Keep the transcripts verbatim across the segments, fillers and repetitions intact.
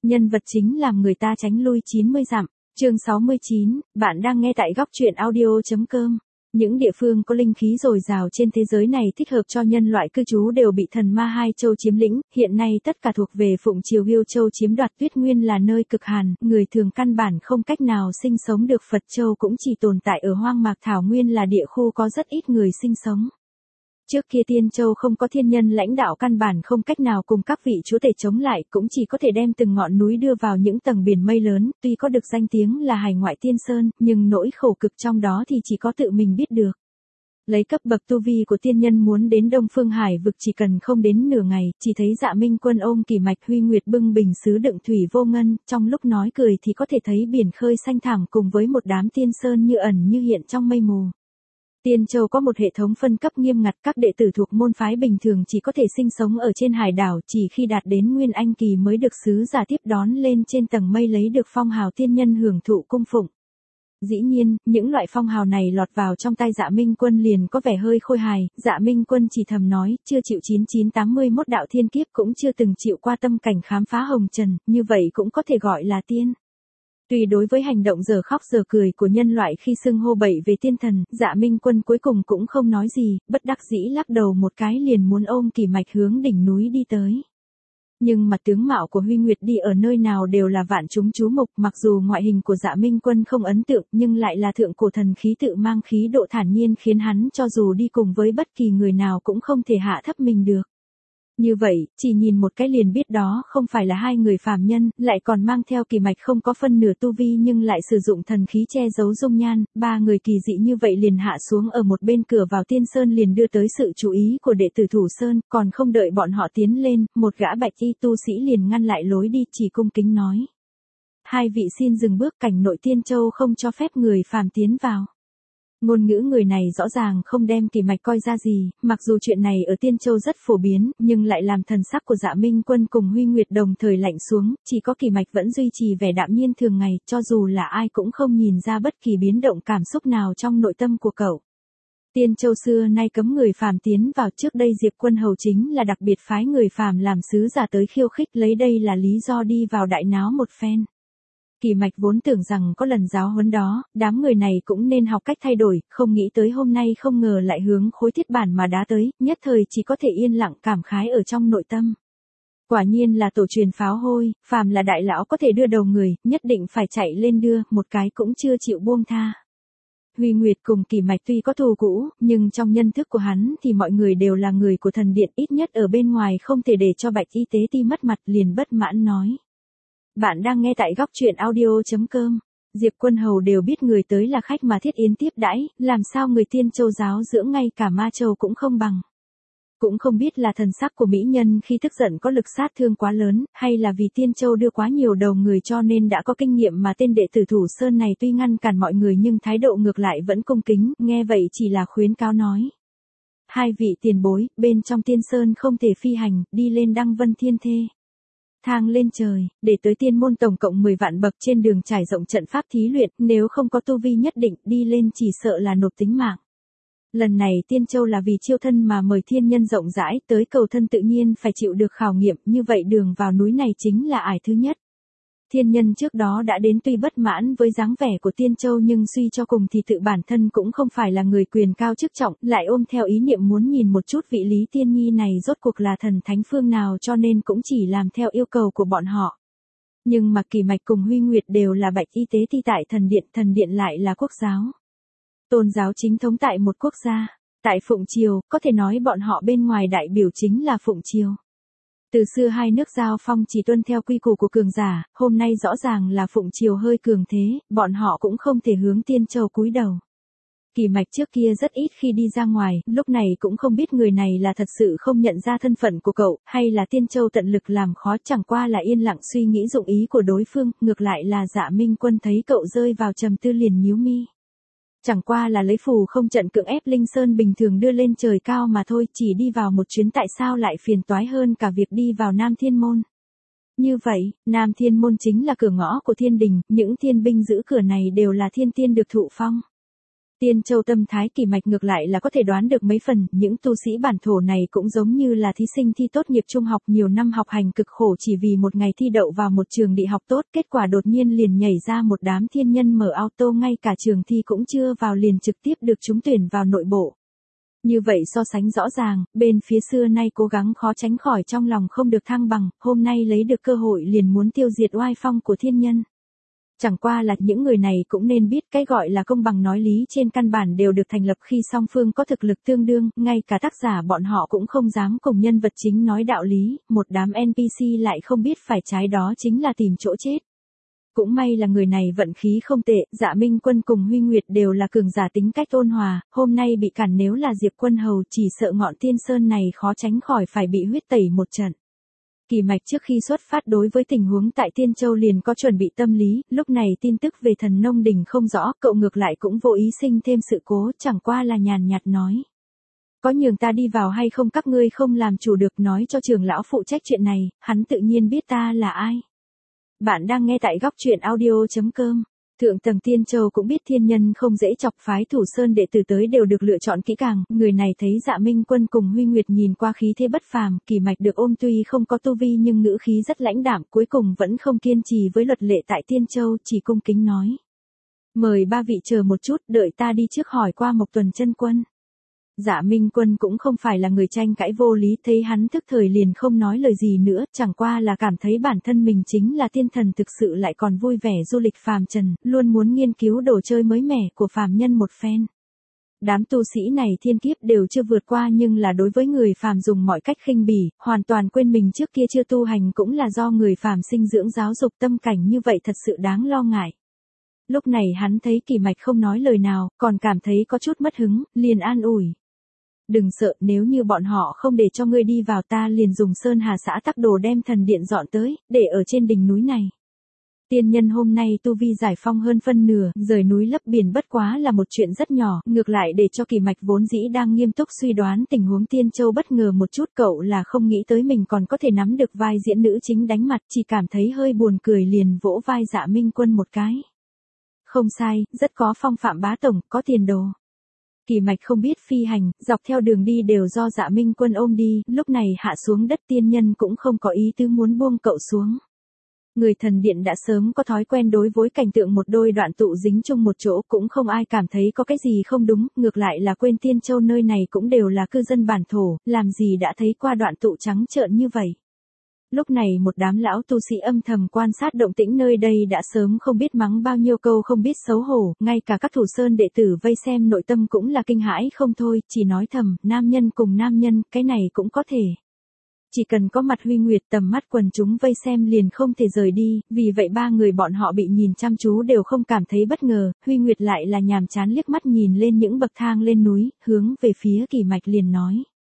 nhân vật chính làm người ta tránh lui chín mươi dặm. Chương sáu mươi chín, bạn đang nghe tại góc truyện audio chấm com. Những địa phương có linh khí dồi dào trên thế giới này thích hợp cho nhân loại cư trú đều bị thần ma hai châu chiếm lĩnh, hiện nay tất cả thuộc về Phụng Triều Viêu Châu chiếm đoạt. Tuyết Nguyên là nơi cực hàn, người thường căn bản không cách nào sinh sống được. Phật Châu cũng chỉ tồn tại ở hoang mạc thảo nguyên, là địa khu có rất ít người sinh sống. Trước kia Tiên Châu không có thiên nhân lãnh đạo, căn bản không cách nào cùng các vị chúa tể chống lại, cũng chỉ có thể đem từng ngọn núi đưa vào những tầng biển mây lớn. Tuy có được danh tiếng là hải ngoại tiên sơn, nhưng nỗi khổ cực trong đó thì chỉ có tự mình biết được. Lấy cấp bậc tu vi của tiên nhân muốn đến Đông Phương Hải vực chỉ cần không đến nửa ngày, chỉ thấy Dạ Minh Quân ôm kỳ mạch Huy Nguyệt bưng bình sứ đựng thủy vô ngân, trong lúc nói cười thì có thể thấy biển khơi xanh thẳm cùng với một đám tiên sơn như ẩn như hiện trong mây mù. Tiên Châu có một hệ thống phân cấp nghiêm ngặt, các đệ tử thuộc môn phái bình thường chỉ có thể sinh sống ở trên hải đảo, chỉ khi đạt đến Nguyên Anh kỳ mới được sứ giả tiếp đón lên trên tầng mây lấy được phong hào tiên nhân hưởng thụ cung phụng. Dĩ nhiên, những loại phong hào này lọt vào trong tay Dạ Minh Quân liền có vẻ hơi khôi hài. Dạ Minh Quân chỉ thầm nói, chưa chịu chín chín tám mươi mốt đạo thiên kiếp, cũng chưa từng chịu qua tâm cảnh khám phá hồng trần, như vậy cũng có thể gọi là tiên. Tuy đối với hành động giờ khóc giờ cười của nhân loại khi xưng hô bậy về tiên thần, Dạ Minh Quân cuối cùng cũng không nói gì, bất đắc dĩ lắc đầu một cái liền muốn ôm kỳ mạch hướng đỉnh núi đi tới. Nhưng mặt tướng mạo của Huy Nguyệt đi ở nơi nào đều là vạn chúng chú mục, mặc dù ngoại hình của Dạ Minh Quân không ấn tượng nhưng lại là thượng cổ thần khí tự mang khí độ thản nhiên, khiến hắn cho dù đi cùng với bất kỳ người nào cũng không thể hạ thấp mình được. Như vậy, chỉ nhìn một cái liền biết đó không phải là hai người phàm nhân, lại còn mang theo kỳ mạch không có phân nửa tu vi nhưng lại sử dụng thần khí che giấu dung nhan. Ba người kỳ dị như vậy liền hạ xuống ở một bên cửa vào tiên sơn, liền đưa tới sự chú ý của đệ tử Thủ Sơn. Còn không đợi bọn họ tiến lên, một gã bạch y tu sĩ liền ngăn lại lối đi, chỉ cung kính nói: hai vị xin dừng bước, cảnh nội Tiên Châu không cho phép người phàm tiến vào. Ngôn ngữ người này rõ ràng không đem kỳ mạch coi ra gì, mặc dù chuyện này ở Tiên Châu rất phổ biến, nhưng lại làm thần sắc của Dạ Minh Quân cùng Huy Nguyệt đồng thời lạnh xuống, chỉ có kỳ mạch vẫn duy trì vẻ đạm nhiên thường ngày, cho dù là ai cũng không nhìn ra bất kỳ biến động cảm xúc nào trong nội tâm của cậu. Tiên Châu xưa nay cấm người phàm tiến vào, trước đây Diệp Quân Hầu chính là đặc biệt phái người phàm làm sứ giả tới khiêu khích, lấy đây là lý do đi vào đại náo một phen. Kỳ mạch vốn tưởng rằng có lần giáo huấn đó, đám người này cũng nên học cách thay đổi, không nghĩ tới hôm nay không ngờ lại hướng khối thiết bản mà đá tới, nhất thời chỉ có thể yên lặng cảm khái ở trong nội tâm. Quả nhiên là tổ truyền pháo hôi, phàm là đại lão có thể đưa đầu người, nhất định phải chạy lên đưa, một cái cũng chưa chịu buông tha. Huy Nguyệt cùng kỳ mạch tuy có thù cũ, nhưng trong nhân thức của hắn thì mọi người đều là người của thần điện, ít nhất ở bên ngoài không thể để cho Bạch Y Tế Ti mất mặt, liền bất mãn nói: bạn đang nghe tại góc truyện audio chấm com. Diệp Quân Hầu đều biết người tới là khách mà thiết yến tiếp đãi, làm sao người Tiên Châu giáo dưỡng ngay cả Ma Châu cũng không bằng. Cũng không biết là thần sắc của mỹ nhân khi tức giận có lực sát thương quá lớn, hay là vì Tiên Châu đưa quá nhiều đầu người cho nên đã có kinh nghiệm, mà tên đệ tử Thủ Sơn này tuy ngăn cản mọi người nhưng thái độ ngược lại vẫn cung kính, nghe vậy chỉ là khuyến cáo nói: hai vị tiền bối, bên trong Tiên Sơn không thể phi hành, đi lên Đăng Vân Thiên Thê. Thang lên trời, để tới tiên môn tổng cộng mười vạn bậc, trên đường trải rộng trận pháp thí luyện, nếu không có tu vi nhất định, đi lên chỉ sợ là nộp tính mạng. Lần này Tiên Châu là vì chiêu thân mà mời thiên nhân rộng rãi, tới cầu thân tự nhiên phải chịu được khảo nghiệm, như vậy đường vào núi này chính là ải thứ nhất. Thiên nhân trước đó đã đến, tuy bất mãn với dáng vẻ của Tiên Châu nhưng suy cho cùng thì tự bản thân cũng không phải là người quyền cao chức trọng, lại ôm theo ý niệm muốn nhìn một chút vị Lý Tiên Nhi này rốt cuộc là thần thánh phương nào, cho nên cũng chỉ làm theo yêu cầu của bọn họ. Nhưng mà kỳ mạch cùng Huy Nguyệt đều là Bạch Y Tế Ti tại thần điện, thần điện lại là quốc giáo. Tôn giáo chính thống tại một quốc gia, tại Phụng Triều, có thể nói bọn họ bên ngoài đại biểu chính là Phụng Triều. Từ xưa hai nước giao phong chỉ tuân theo quy củ của cường giả, hôm nay rõ ràng là Phụng Triều hơi cường thế, bọn họ cũng không thể hướng Tiên Châu cúi đầu. Kỳ mạch trước kia rất ít khi đi ra ngoài, lúc này cũng không biết người này là thật sự không nhận ra thân phận của cậu, hay là Tiên Châu tận lực làm khó, chẳng qua là yên lặng suy nghĩ dụng ý của đối phương, ngược lại là Dạ Minh Quân thấy cậu rơi vào trầm tư liền nhíu mi. Chẳng qua là lấy phù không trận cưỡng ép Linh Sơn bình thường đưa lên trời cao mà thôi, chỉ đi vào một chuyến tại sao lại phiền toái hơn cả việc đi vào Nam Thiên Môn. Như vậy, Nam Thiên Môn chính là cửa ngõ của thiên đình, những thiên binh giữ cửa này đều là thiên tiên được thụ phong. Tiên Châu tâm thái Kỳ Mạch ngược lại là có thể đoán được mấy phần, những tu sĩ bản thổ này cũng giống như là thí sinh thi tốt nghiệp trung học nhiều năm học hành cực khổ chỉ vì một ngày thi đậu vào một trường đại học tốt, kết quả đột nhiên liền nhảy ra một đám thiên nhân mở auto ngay cả trường thi cũng chưa vào liền trực tiếp được trúng tuyển vào nội bộ. Như vậy so sánh rõ ràng, bên phía xưa nay cố gắng khó tránh khỏi trong lòng không được thăng bằng, hôm nay lấy được cơ hội liền muốn tiêu diệt oai phong của thiên nhân. Chẳng qua là những người này cũng nên biết cái gọi là công bằng nói lý trên căn bản đều được thành lập khi song phương có thực lực tương đương, ngay cả tác giả bọn họ cũng không dám cùng nhân vật chính nói đạo lý, một đám en pê xê lại không biết phải trái đó chính là tìm chỗ chết. Cũng may là người này vận khí không tệ, Dạ Minh Quân cùng Huy Nguyệt đều là cường giả tính cách ôn hòa, hôm nay bị cản nếu là Diệp Quân Hầu chỉ sợ ngọn tiên sơn này khó tránh khỏi phải bị huyết tẩy một trận. Kỳ Mạch trước khi xuất phát đối với tình huống tại Tiên Châu liền có chuẩn bị tâm lý, lúc này tin tức về Thần Nông Đình không rõ, cậu ngược lại cũng vô ý sinh thêm sự cố, chẳng qua là nhàn nhạt nói. Có nhường ta đi vào hay không các ngươi không làm chủ được, nói cho trưởng lão phụ trách chuyện này, hắn tự nhiên biết ta là ai. Bạn đang nghe tại góc truyện audio chấm com. Thượng tầng Tiên Châu cũng biết thiên nhân không dễ chọc, phái Thủ Sơn đệ tử tới đều được lựa chọn kỹ càng, người này thấy Dạ Minh Quân cùng Huy Nguyệt nhìn qua khí thế bất phàm, Kỳ Mạch được ôm tuy không có tu vi nhưng ngữ khí rất lãnh đạm, cuối cùng vẫn không kiên trì với luật lệ tại Tiên Châu, chỉ cung kính nói. Mời ba vị chờ một chút, đợi ta đi trước hỏi qua Mộc Tuần chân quân. Dạ Minh Quân cũng không phải là người tranh cãi vô lý, thấy hắn thức thời liền không nói lời gì nữa, chẳng qua là cảm thấy bản thân mình chính là tiên thần thực sự lại còn vui vẻ du lịch phàm trần, luôn muốn nghiên cứu đồ chơi mới mẻ của phàm nhân một phen. Đám tu sĩ này thiên kiếp đều chưa vượt qua nhưng là đối với người phàm dùng mọi cách khinh bỉ, hoàn toàn quên mình trước kia chưa tu hành cũng là do người phàm sinh dưỡng giáo dục, tâm cảnh như vậy thật sự đáng lo ngại. Lúc này hắn thấy Kỳ Mạch không nói lời nào, còn cảm thấy có chút mất hứng, liền an ủi. Đừng sợ, nếu như bọn họ không để cho ngươi đi vào ta liền dùng Sơn Hà xã tắc đồ đem thần điện dọn tới, để ở trên đỉnh núi này. Tiên nhân hôm nay tu vi giải phong hơn phân nửa, rời núi lấp biển bất quá là một chuyện rất nhỏ, ngược lại để cho Kỳ Mạch vốn dĩ đang nghiêm túc suy đoán tình huống Tiên Châu bất ngờ một chút, cậu là không nghĩ tới mình còn có thể nắm được vai diễn nữ chính đánh mặt, chỉ cảm thấy hơi buồn cười liền vỗ vai Dạ Minh Quân một cái. Không sai, rất có phong phạm bá tổng, có tiền đồ. Kỳ Mạch không biết phi hành, dọc theo đường đi đều do Dạ Minh Quân ôm đi, lúc này hạ xuống đất tiên nhân cũng không có ý tứ muốn buông cậu xuống. Người thần điện đã sớm có thói quen đối với cảnh tượng một đôi đoạn tụ dính chung một chỗ, cũng không ai cảm thấy có cái gì không đúng, ngược lại là quên Tiên Châu nơi này cũng đều là cư dân bản thổ, làm gì đã thấy qua đoạn tụ trắng trợn như vậy. Lúc này một đám lão tu sĩ âm thầm quan sát động tĩnh nơi đây đã sớm không biết mắng bao nhiêu câu không biết xấu hổ, ngay cả các Thủ Sơn đệ tử vây xem nội tâm cũng là kinh hãi không thôi, chỉ nói thầm, nam nhân cùng nam nhân, cái này cũng có thể. Chỉ cần có mặt Huy Nguyệt tầm mắt quần chúng vây xem liền không thể rời đi, vì vậy ba người bọn họ bị nhìn chăm chú đều không cảm thấy bất ngờ, Huy Nguyệt lại là nhàm chán liếc mắt nhìn lên những bậc thang lên núi, hướng về phía Kỳ Mạch liền nói.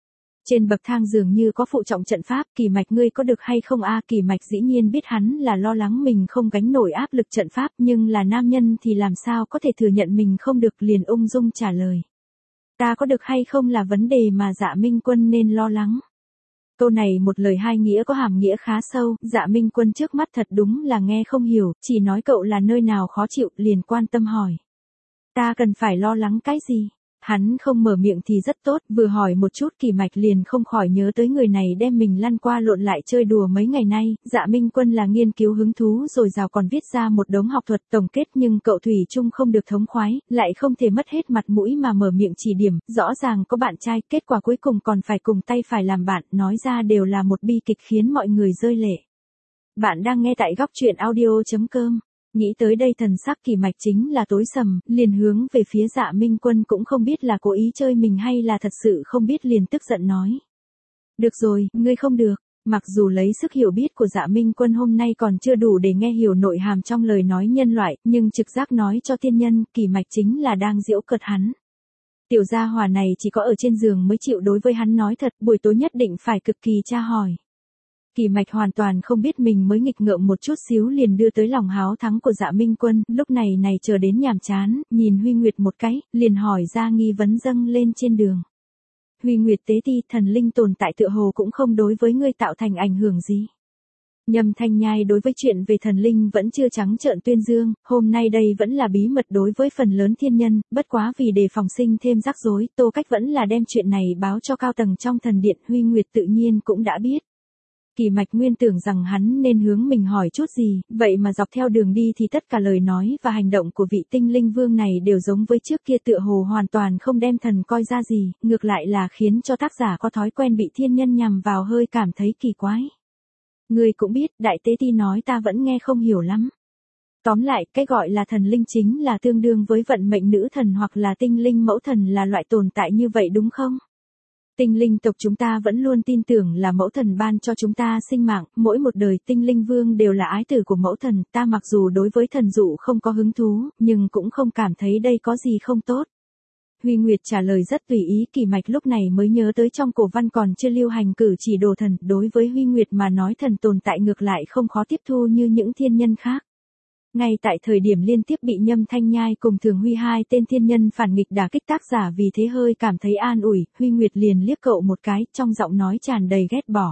Trên bậc thang dường như có phụ trọng trận pháp, Kỳ Mạch ngươi có được hay không a? Kỳ Mạch dĩ nhiên biết hắn là lo lắng mình không gánh nổi áp lực trận pháp, nhưng là nam nhân thì làm sao có thể thừa nhận mình không được, liền ung dung trả lời. Ta có được hay không là vấn đề mà Dạ Minh Quân nên lo lắng. Câu này một lời hai nghĩa có hàm nghĩa khá sâu, Dạ Minh Quân trước mắt thật đúng là nghe không hiểu, chỉ nói cậu là nơi nào khó chịu, liền quan tâm hỏi. Ta cần phải lo lắng cái gì? Hắn không mở miệng thì rất tốt, vừa hỏi một chút Kỳ Mạch liền không khỏi nhớ tới người này đem mình lăn qua lộn lại chơi đùa mấy ngày nay, Dạ Minh Quân là nghiên cứu hứng thú rồi rào còn viết ra một đống học thuật tổng kết nhưng cậu thủy chung không được thống khoái, lại không thể mất hết mặt mũi mà mở miệng chỉ điểm, rõ ràng có bạn trai, kết quả cuối cùng còn phải cùng tay phải làm bạn, nói ra đều là một bi kịch khiến mọi người rơi lệ. Bạn đang nghe tại góc truyện audio chấm com. Nghĩ tới đây thần sắc Kỳ Mạch chính là tối sầm, liền hướng về phía Dạ Minh Quân cũng không biết là cố ý chơi mình hay là thật sự không biết liền tức giận nói. Được rồi, ngươi không được. Mặc dù lấy sức hiểu biết của Dạ Minh Quân hôm nay còn chưa đủ để nghe hiểu nội hàm trong lời nói nhân loại, nhưng trực giác nói cho tiên nhân, Kỳ Mạch chính là đang giễu cợt hắn. Tiểu gia hỏa này chỉ có ở trên giường mới chịu đối với hắn nói thật, buổi tối nhất định phải cực kỳ tra hỏi. Kỳ Mạch hoàn toàn không biết mình mới nghịch ngợm một chút xíu liền đưa tới lòng háo thắng của Dạ Minh Quân, lúc này này chờ đến nhàm chán, nhìn Huy Nguyệt một cái, liền hỏi ra nghi vấn dâng lên trên đường. Huy Nguyệt tế ti, thần linh tồn tại tựa hồ cũng không đối với ngươi tạo thành ảnh hưởng gì. Nhâm Thanh Nhai đối với chuyện về thần linh vẫn chưa trắng trợn tuyên dương, hôm nay đây vẫn là bí mật đối với phần lớn thiên nhân, bất quá vì đề phòng sinh thêm rắc rối, Tô Cách vẫn là đem chuyện này báo cho cao tầng trong thần điện. Huy Nguyệt tự nhiên cũng đã biết. Kỳ Mạch nguyên tưởng rằng hắn nên hướng mình hỏi chút gì, vậy mà dọc theo đường đi thì tất cả lời nói và hành động của vị tinh linh vương này đều giống với trước kia, tựa hồ hoàn toàn không đem thần coi ra gì, ngược lại là khiến cho tác giả có thói quen bị thiên nhân nhằm vào hơi cảm thấy kỳ quái. Ngươi cũng biết, đại tế ti nói ta vẫn nghe không hiểu lắm. Tóm lại, cái gọi là thần linh chính là tương đương với vận mệnh nữ thần hoặc là tinh linh mẫu thần, là loại tồn tại như vậy đúng không? Tinh linh tộc chúng ta vẫn luôn tin tưởng là mẫu thần ban cho chúng ta sinh mạng, mỗi một đời tinh linh vương đều là ái tử của mẫu thần, ta mặc dù đối với thần dụ không có hứng thú, nhưng cũng không cảm thấy đây có gì không tốt. Huy Nguyệt trả lời rất tùy ý. Kỳ Mạch lúc này mới nhớ tới trong cổ văn còn chưa lưu hành cử chỉ đồ thần, đối với Huy Nguyệt mà nói thần tồn tại ngược lại không khó tiếp thu như những thiên nhân khác. Ngay tại thời điểm liên tiếp bị Nhâm Thanh Nhai cùng Thường Huy hai tên thiên nhân phản nghịch đả kích, tác giả vì thế hơi cảm thấy an ủi, Huy Nguyệt liền liếc cậu một cái, trong giọng nói tràn đầy ghét bỏ.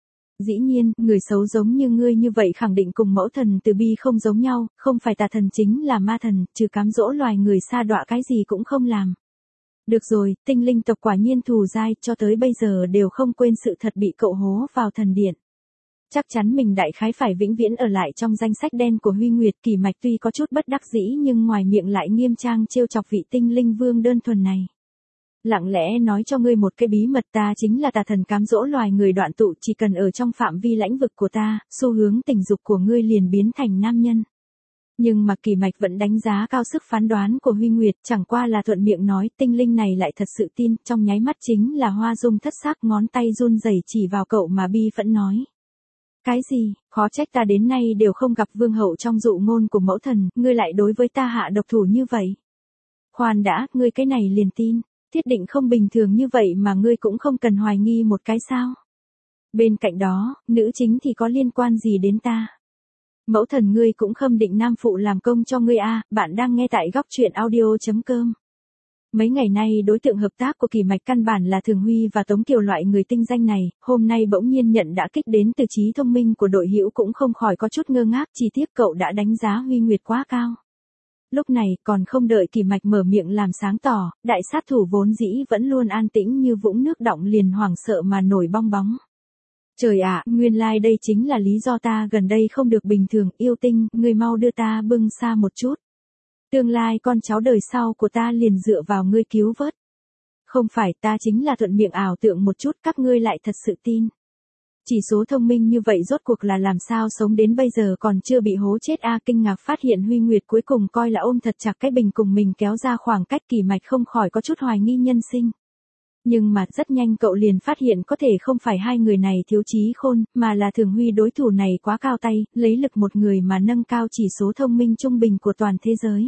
Dĩ nhiên, người xấu giống như ngươi như vậy khẳng định cùng mẫu thần từ bi không giống nhau, không phải tà thần chính là ma thần, trừ cám dỗ loài người sa đọa cái gì cũng không làm. Được rồi, tinh linh tộc quả nhiên thù dai, cho tới bây giờ đều không quên sự thật bị cậu hố vào thần điện. Chắc chắn mình đại khái phải vĩnh viễn ở lại trong danh sách đen của Huy Nguyệt. Kỳ Mạch tuy có chút bất đắc dĩ nhưng ngoài miệng lại nghiêm trang trêu chọc vị tinh linh vương đơn thuần này. Lặng lẽ nói cho ngươi một cái bí mật, ta chính là tà thần cám dỗ loài người đoạn tụ, chỉ cần ở trong phạm vi lãnh vực của ta, xu hướng tình dục của ngươi liền biến thành nam nhân. Nhưng mà Kỳ Mạch vẫn đánh giá cao sức phán đoán của Huy Nguyệt, chẳng qua là thuận miệng nói, tinh linh này lại thật sự tin, trong nháy mắt chính là hoa dung thất sắc, ngón tay run rẩy chỉ vào cậu mà bi phẫn nói. Cái gì, khó trách ta đến nay đều không gặp vương hậu trong dụ ngôn của mẫu thần, ngươi lại đối với ta hạ độc thủ như vậy. Khoan đã, ngươi cái này liền tin, thiết định không bình thường như vậy mà ngươi cũng không cần hoài nghi một cái sao. Bên cạnh đó, nữ chính thì có liên quan gì đến ta? Mẫu thần ngươi cũng khâm định nam phụ làm công cho ngươi à, bạn đang nghe tại góc truyện audio chấm com. Mấy ngày nay đối tượng hợp tác của Kỳ Mạch căn bản là Thường Huy và Tống Kiều loại người tinh danh này, hôm nay bỗng nhiên nhận đã kích đến từ trí thông minh của đội hữu cũng không khỏi có chút ngơ ngác, chỉ tiếc cậu đã đánh giá Huy Nguyệt quá cao. Lúc này còn không đợi Kỳ Mạch mở miệng làm sáng tỏ, đại sát thủ vốn dĩ vẫn luôn an tĩnh như vũng nước đọng liền hoảng sợ mà nổi bong bóng. Trời ạ, nguyên lai like đây chính là lý do ta gần đây không được bình thường, yêu tinh, ngươi mau đưa ta bưng xa một chút. Tương lai con cháu đời sau của ta liền dựa vào ngươi cứu vớt. Không phải, ta chính là thuận miệng ảo tượng một chút, các ngươi lại thật sự tin. Chỉ số thông minh như vậy rốt cuộc là làm sao sống đến bây giờ còn chưa bị hố chết a. Kinh ngạc phát hiện Huy Nguyệt cuối cùng coi là ôm thật chặt cái bình cùng mình kéo ra khoảng cách. Kỳ Mạch không khỏi có chút hoài nghi nhân sinh. Nhưng mà rất nhanh cậu liền phát hiện có thể không phải hai người này thiếu trí khôn, mà là Thường Huy đối thủ này quá cao tay, lấy lực một người mà nâng cao chỉ số thông minh trung bình của toàn thế giới.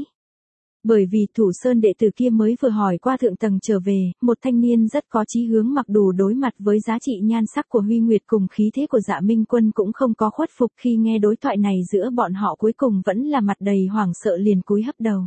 Bởi vì Thủ Sơn đệ tử kia mới vừa hỏi qua thượng tầng trở về, một thanh niên rất có chí hướng mặc đủ đối mặt với giá trị nhan sắc của Huy Nguyệt cùng khí thế của Dạ Minh Quân cũng không có khuất phục. Khi nghe đối thoại này giữa bọn họ cuối cùng vẫn là mặt đầy hoảng sợ liền cúi hấp đầu.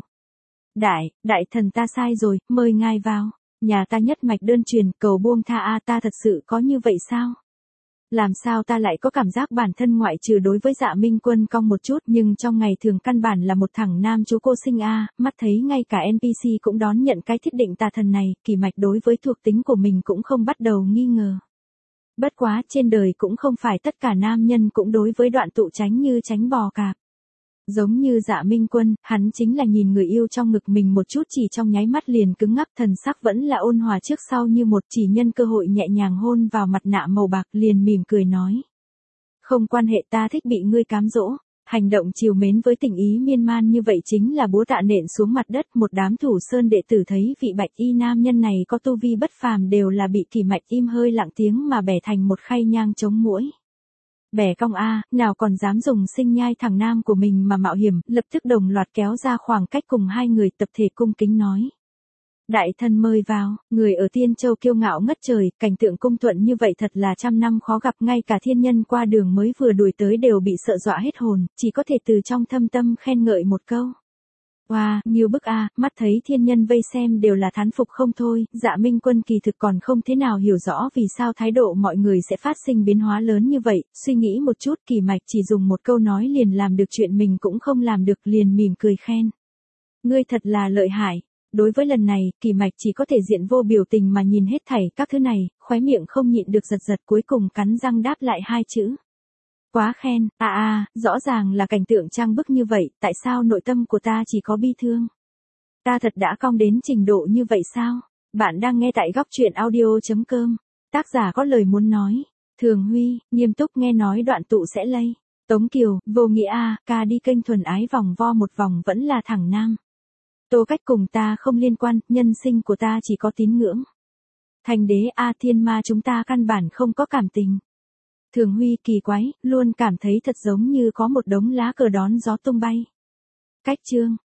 Đại, đại thần ta sai rồi, mời ngài vào. Nhà ta nhất mạch đơn truyền, cầu buông tha a. Ta thật sự có như vậy sao? Làm sao ta lại có cảm giác bản thân ngoại trừ đối với Dạ Minh Quân cong một chút, nhưng trong ngày thường căn bản là một thằng nam chú cô sinh a. Mắt thấy ngay cả en pê xê cũng đón nhận cái thiết định tà thần này, Kỳ Mạch đối với thuộc tính của mình cũng không bắt đầu nghi ngờ. Bất quá, trên đời cũng không phải tất cả nam nhân cũng đối với đoạn tụ tránh như tránh bò cạp. Giống như Dạ Minh Quân, hắn chính là nhìn người yêu trong ngực mình một chút chỉ trong nháy mắt liền cứng ngắc, thần sắc vẫn là ôn hòa trước sau như một, chỉ nhân cơ hội nhẹ nhàng hôn vào mặt nạ màu bạc liền mỉm cười nói. Không quan hệ, ta thích bị ngươi cám dỗ. Hành động chiều mến với tình ý miên man như vậy chính là búa tạ nện xuống mặt đất. Một đám Thủ Sơn đệ tử thấy vị bạch y nam nhân này có tu vi bất phàm đều là bị Kỳ Mạch im hơi lặng tiếng mà bẻ thành một khay nhang chống muỗi. Bẻ cong a, nào còn dám dùng sinh nhai thằng nam của mình mà mạo hiểm, lập tức đồng loạt kéo ra khoảng cách cùng hai người tập thể cung kính nói. Đại thần mời vào, người ở Tiên Châu kiêu ngạo ngất trời, cảnh tượng cung thuận như vậy thật là trăm năm khó gặp, ngay cả thiên nhân qua đường mới vừa đuổi tới đều bị sợ dọa hết hồn, chỉ có thể từ trong thâm tâm khen ngợi một câu. Wow, nhiều bức a, mắt thấy thiên nhân vây xem đều là thán phục không thôi, Dạ Minh Quân kỳ thực còn không thế nào hiểu rõ vì sao thái độ mọi người sẽ phát sinh biến hóa lớn như vậy, suy nghĩ một chút Kỳ Mạch chỉ dùng một câu nói liền làm được chuyện mình cũng không làm được liền mỉm cười khen. Ngươi thật là lợi hại. Đối với lần này, Kỳ Mạch chỉ có thể diện vô biểu tình mà nhìn hết thảy các thứ này, khóe miệng không nhịn được giật giật cuối cùng cắn răng đáp lại hai chữ. Quá khen, à à, rõ ràng là cảnh tượng trang bức như vậy, tại sao nội tâm của ta chỉ có bi thương? Ta thật đã cong đến trình độ như vậy sao? Bạn đang nghe tại góc truyện audio.com. Tác giả có lời muốn nói. Thường Huy, nghiêm túc nghe nói đoạn tụ sẽ lây. Tống Kiều, vô nghĩa a, ca đi kênh thuần ái vòng vo một vòng vẫn là thẳng nam. Tô Cách cùng ta không liên quan, nhân sinh của ta chỉ có tín ngưỡng. Thành đế a thiên ma chúng ta căn bản không có cảm tình. Thường Huy kỳ quái, luôn cảm thấy thật giống như có một đống lá cờ đón gió tung bay. Cách chương,